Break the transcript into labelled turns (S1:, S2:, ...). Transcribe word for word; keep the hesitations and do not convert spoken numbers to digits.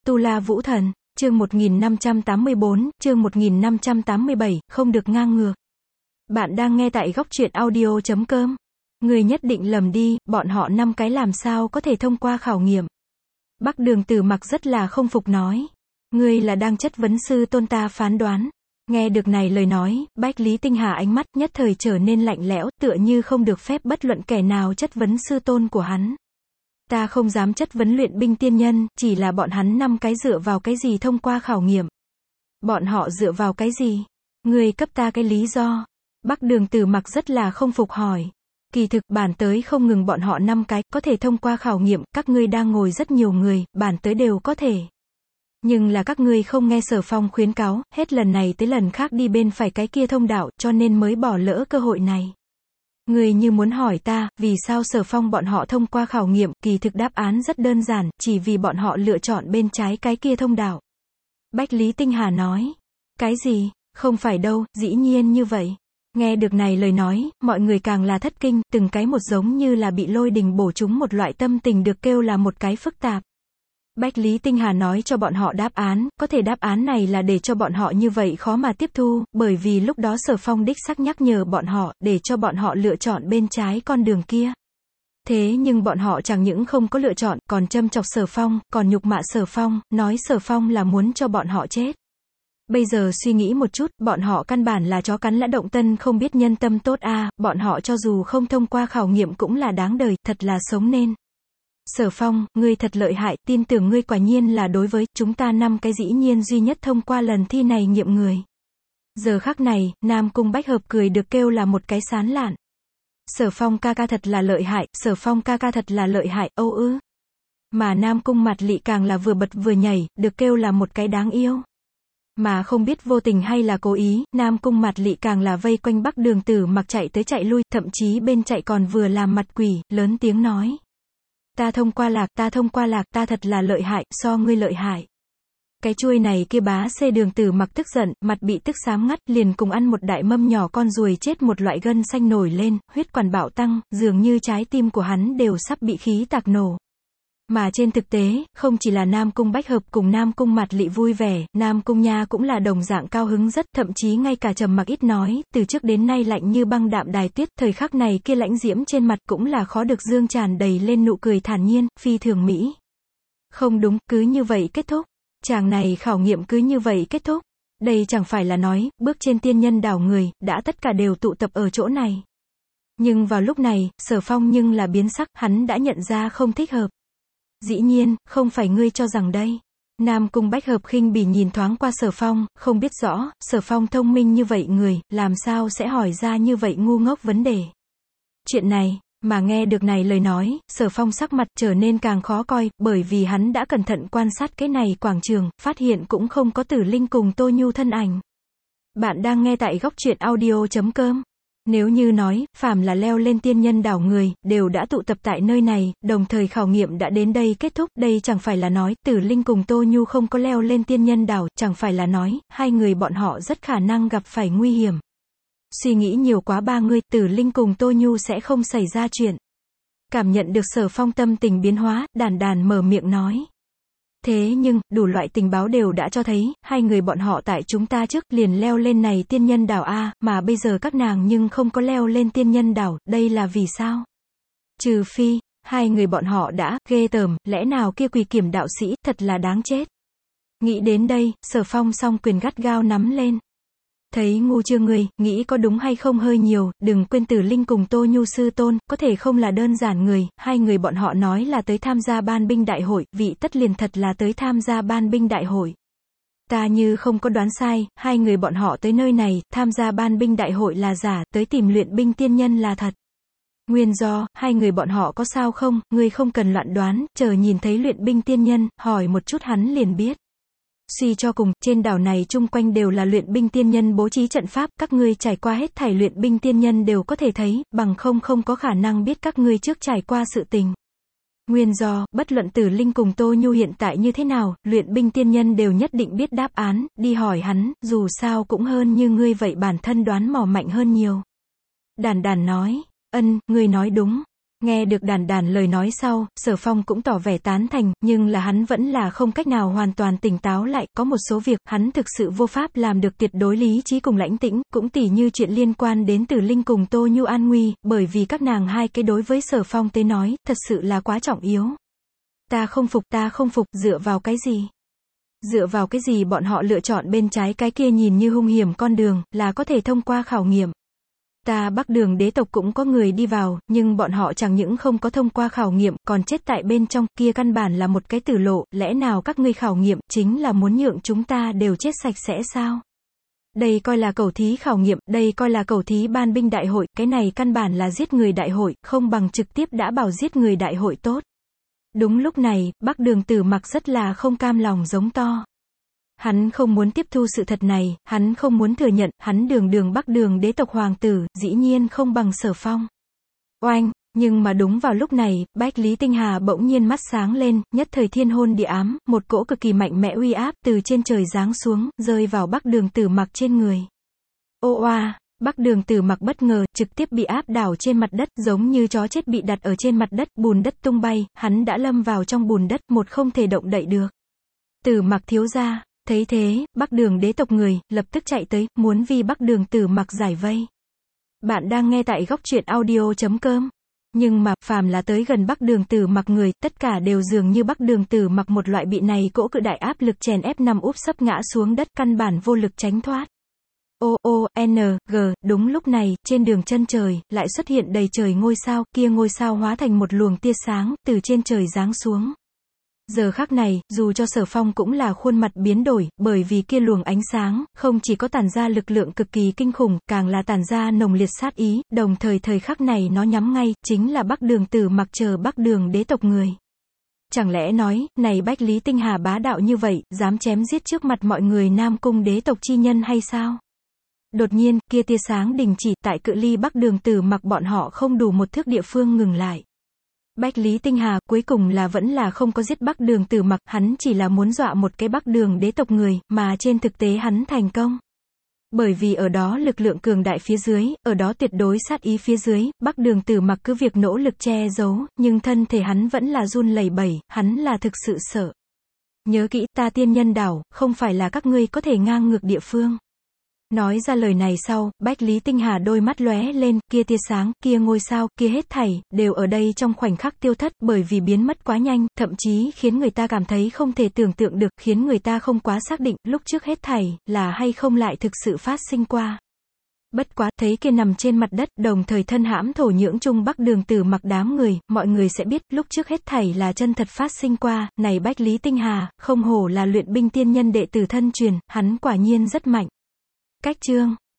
S1: Tu La Vũ Thần, chương một nghìn năm trăm tám mươi bốn, chương một nghìn năm trăm tám mươi bảy, không được ngang ngược. Bạn đang nghe tại góc truyện audio chấm com. Người nhất định lầm đi, bọn họ năm cái làm sao có thể thông qua khảo nghiệm. Bắc Đường Tử Mặc rất là không phục nói. Ngươi là đang chất vấn sư tôn ta phán đoán. Nghe được này lời nói, Bách Lý Tinh Hà ánh mắt nhất thời trở nên lạnh lẽo, tựa như không được phép bất luận kẻ nào chất vấn sư tôn của hắn. Ta không dám chất vấn luyện binh tiên nhân, chỉ là bọn hắn năm cái dựa vào cái gì thông qua khảo nghiệm. Bọn họ dựa vào cái gì? Ngươi cấp ta cái lý do. Bắc Đường Tử Mặc rất là không phục hỏi. Kỳ thực, bản tới không ngừng bọn họ năm cái, có thể thông qua khảo nghiệm, các ngươi đang ngồi rất nhiều người, bản tới đều có thể. Nhưng là các ngươi không nghe Sở Phong khuyến cáo, hết lần này tới lần khác đi bên phải cái kia thông đạo, cho nên mới bỏ lỡ cơ hội này. Ngươi như muốn hỏi ta, vì sao Sở Phong bọn họ thông qua khảo nghiệm, kỳ thực đáp án rất đơn giản, chỉ vì bọn họ lựa chọn bên trái cái kia thông đạo. Bách Lý Tinh Hà nói. Cái gì? Không phải đâu, dĩ nhiên như vậy. Nghe được này lời nói, mọi người càng là thất kinh, từng cái một giống như là bị lôi đình bổ trúng một loại tâm tình được kêu là một cái phức tạp. Bách Lý Tinh Hà nói cho bọn họ đáp án, có thể đáp án này là để cho bọn họ như vậy khó mà tiếp thu, bởi vì lúc đó Sở Phong đích xác nhắc nhở bọn họ, để cho bọn họ lựa chọn bên trái con đường kia. Thế nhưng bọn họ chẳng những không có lựa chọn, còn châm chọc Sở Phong, còn nhục mạ Sở Phong, nói Sở Phong là muốn cho bọn họ chết. Bây giờ suy nghĩ một chút, bọn họ căn bản là chó cắn lã động tân không biết nhân tâm tốt a, à, bọn họ cho dù không thông qua khảo nghiệm cũng là đáng đời, thật là sống nên. Sở Phong, ngươi thật lợi hại, tin tưởng ngươi quả nhiên là đối với chúng ta năm cái dĩ nhiên duy nhất thông qua lần thi này nghiệm người. Giờ khắc này, Nam Cung Bách Hợp cười được kêu là một cái sán lạn. Sở Phong ca ca thật là lợi hại, Sở Phong ca ca thật là lợi hại, âu ư. Mà Nam Cung Mạt Lị càng là vừa bật vừa nhảy, được kêu là một cái đáng yêu. Mà không biết vô tình hay là cố ý, Nam Cung Mạt Lị càng là vây quanh Bắc Đường Tử Mặc chạy tới chạy lui, thậm chí bên chạy còn vừa làm mặt quỷ, lớn tiếng nói. Ta thông qua lạc, ta thông qua lạc, ta thật là lợi hại, so ngươi lợi hại. Cái chuôi này kia bá xê Đường Tử Mặc tức giận, mặt bị tức xám ngắt, liền cùng ăn một đại mâm nhỏ con ruồi chết một loại gân xanh nổi lên, huyết quản bạo tăng, dường như trái tim của hắn đều sắp bị khí tạc nổ. Mà trên thực tế, không chỉ là Nam Cung Bách Hợp cùng Nam Cung Mạt Lị vui vẻ, Nam Cung Nha cũng là đồng dạng cao hứng rất, thậm chí ngay cả Trầm Mặc ít nói, từ trước đến nay lạnh như băng đạm đài tuyết, thời khắc này kia lãnh diễm trên mặt cũng là khó được dương tràn đầy lên nụ cười thản nhiên, phi thường mỹ. Không đúng, cứ như vậy kết thúc. Chàng này khảo nghiệm cứ như vậy kết thúc. Đây chẳng phải là nói, bước trên tiên nhân đảo người, đã tất cả đều tụ tập ở chỗ này. Nhưng vào lúc này, Sở Phong nhưng là biến sắc, hắn đã nhận ra không thích hợp. Dĩ nhiên, không phải ngươi cho rằng đây. Nam Cung Bách Hợp khinh bỉ nhìn thoáng qua Sở Phong, không biết rõ, Sở Phong thông minh như vậy người, làm sao sẽ hỏi ra như vậy ngu ngốc vấn đề. Chuyện này, mà nghe được này lời nói, Sở Phong sắc mặt trở nên càng khó coi, bởi vì hắn đã cẩn thận quan sát cái này quảng trường, phát hiện cũng không có Tử Linh cùng Tô Nhu thân ảnh. Bạn đang nghe tại góc truyện audio chấm com. Nếu như nói, phàm là leo lên tiên nhân đảo người, đều đã tụ tập tại nơi này, đồng thời khảo nghiệm đã đến đây kết thúc, đây chẳng phải là nói, Tử Linh cùng Tô Nhu không có leo lên tiên nhân đảo, chẳng phải là nói, hai người bọn họ rất khả năng gặp phải nguy hiểm. Suy nghĩ nhiều quá ba người, Tử Linh cùng Tô Nhu sẽ không xảy ra chuyện. Cảm nhận được Sở Phong tâm tình biến hóa, đàn đàn mở miệng nói. Thế nhưng, đủ loại tình báo đều đã cho thấy, hai người bọn họ tại chúng ta trước liền leo lên này tiên nhân đảo A, mà bây giờ các nàng nhưng không có leo lên tiên nhân đảo, đây là vì sao? Trừ phi, hai người bọn họ đã, ghê tởm, lẽ nào kia Quỳ Kiểm đạo sĩ, thật là đáng chết. Nghĩ đến đây, Sở Phong song quyền gắt gao nắm lên. Thấy ngu chưa người, nghĩ có đúng hay không hơi nhiều, đừng quên Tử Linh cùng Tô Nhu sư tôn, có thể không là đơn giản người, hai người bọn họ nói là tới tham gia ban binh đại hội, vị tất liền thật là tới tham gia ban binh đại hội. Ta như không có đoán sai, hai người bọn họ tới nơi này, tham gia ban binh đại hội là giả, tới tìm luyện binh tiên nhân là thật. Nguyên do, hai người bọn họ có sao không, ngươi không cần loạn đoán, chờ nhìn thấy luyện binh tiên nhân, hỏi một chút hắn liền biết. Suy cho cùng, trên đảo này chung quanh đều là luyện binh tiên nhân bố trí trận pháp, các ngươi trải qua hết thảy luyện binh tiên nhân đều có thể thấy, bằng không không có khả năng biết các ngươi trước trải qua sự tình. Nguyên do, bất luận Tử Linh cùng Tô Nhu hiện tại như thế nào, luyện binh tiên nhân đều nhất định biết đáp án, đi hỏi hắn, dù sao cũng hơn như ngươi vậy bản thân đoán mò mạnh hơn nhiều. Đàn đàn nói, ân, ngươi nói đúng. Nghe được Đàn Đàn lời nói sau, Sở Phong cũng tỏ vẻ tán thành, nhưng là hắn vẫn là không cách nào hoàn toàn tỉnh táo lại, có một số việc, hắn thực sự vô pháp làm được tuyệt đối lý trí cùng lãnh tĩnh, cũng tỉ như chuyện liên quan đến Tử Linh cùng Tô Nhu an nguy, bởi vì các nàng hai cái đối với Sở Phong tới nói, thật sự là quá trọng yếu. Ta không phục, ta không phục, dựa vào cái gì? Dựa vào cái gì bọn họ lựa chọn bên trái cái kia nhìn như hung hiểm con đường, là có thể thông qua khảo nghiệm. Ta Bắc Đường đế tộc cũng có người đi vào, nhưng bọn họ chẳng những không có thông qua khảo nghiệm, còn chết tại bên trong, kia căn bản là một cái tử lộ, lẽ nào các ngươi khảo nghiệm, chính là muốn nhượng chúng ta đều chết sạch sẽ sao? Đây coi là cẩu thí khảo nghiệm, đây coi là cẩu thí ban binh đại hội, cái này căn bản là giết người đại hội, không bằng trực tiếp đã bảo giết người đại hội tốt. Đúng lúc này, Bắc Đường Tử Mặc rất là không cam lòng giống to. Hắn không muốn tiếp thu sự thật này, hắn không muốn thừa nhận, hắn đường đường Bắc Đường đế tộc hoàng tử, dĩ nhiên không bằng Sở Phong. Oanh, nhưng mà đúng vào lúc này, Bách Lý Tinh Hà bỗng nhiên mắt sáng lên, nhất thời thiên hôn địa ám, một cỗ cực kỳ mạnh mẽ uy áp, từ trên trời giáng xuống, rơi vào Bắc Đường Tử Mặc trên người. Ô oa, Bắc Đường Tử Mặc bất ngờ, trực tiếp bị áp đảo trên mặt đất, giống như chó chết bị đặt ở trên mặt đất, bùn đất tung bay, hắn đã lâm vào trong bùn đất, một không thể động đậy được. Tử Mặc thiếu gia. Thấy thế, Bắc Đường đế tộc người, lập tức chạy tới, muốn vì Bắc Đường Tử Mặc giải vây. Bạn đang nghe tại góc truyện audio chấm com. Nhưng mà, phàm là tới gần Bắc Đường Tử Mặc người, tất cả đều dường như Bắc Đường Tử Mặc một loại bị này cỗ cự đại áp lực chèn ép nằm úp sấp ngã xuống đất, căn bản vô lực tránh thoát. O O N G, đúng lúc này, trên đường chân trời, lại xuất hiện đầy trời ngôi sao, kia ngôi sao hóa thành một luồng tia sáng, từ trên trời giáng xuống. Giờ khắc này, dù cho Sở Phong cũng là khuôn mặt biến đổi, bởi vì kia luồng ánh sáng, không chỉ có tản ra lực lượng cực kỳ kinh khủng, càng là tản ra nồng liệt sát ý, đồng thời thời khắc này nó nhắm ngay, chính là Bắc Đường Tử Mặc chờ Bắc Đường đế tộc người. Chẳng lẽ nói, này Bách Lý Tinh Hà bá đạo như vậy, dám chém giết trước mặt mọi người Nam Cung đế tộc chi nhân hay sao? Đột nhiên, kia tia sáng đình chỉ, tại cự ly Bắc Đường Tử Mặc bọn họ không đủ một thước địa phương ngừng lại. Bách Lý Tinh Hà, cuối cùng là vẫn là không có giết Bắc Đường Tử Mặc, hắn chỉ là muốn dọa một cái Bắc Đường đế tộc người, mà trên thực tế hắn thành công. Bởi vì ở đó lực lượng cường đại phía dưới, ở đó tuyệt đối sát ý phía dưới, Bắc Đường Tử Mặc cứ việc nỗ lực che giấu, nhưng thân thể hắn vẫn là run lẩy bẩy, hắn là thực sự sợ. Nhớ kỹ, ta tiên nhân đảo, không phải là các ngươi có thể ngang ngược địa phương. Nói ra lời này sau, Bách Lý Tinh Hà đôi mắt lóe lên, kia tia sáng, kia ngôi sao, kia hết thảy, đều ở đây trong khoảnh khắc tiêu thất, bởi vì biến mất quá nhanh, thậm chí khiến người ta cảm thấy không thể tưởng tượng được, khiến người ta không quá xác định, lúc trước hết thảy, là hay không lại thực sự phát sinh qua. Bất quá, thấy kia nằm trên mặt đất, đồng thời thân hãm thổ nhưỡng chung Bắc Đường Tử Mặc đám người, mọi người sẽ biết, lúc trước hết thảy là chân thật phát sinh qua, này Bách Lý Tinh Hà, không hổ là luyện binh tiên nhân đệ tử thân truyền, hắn quả nhiên rất mạnh. Cách chương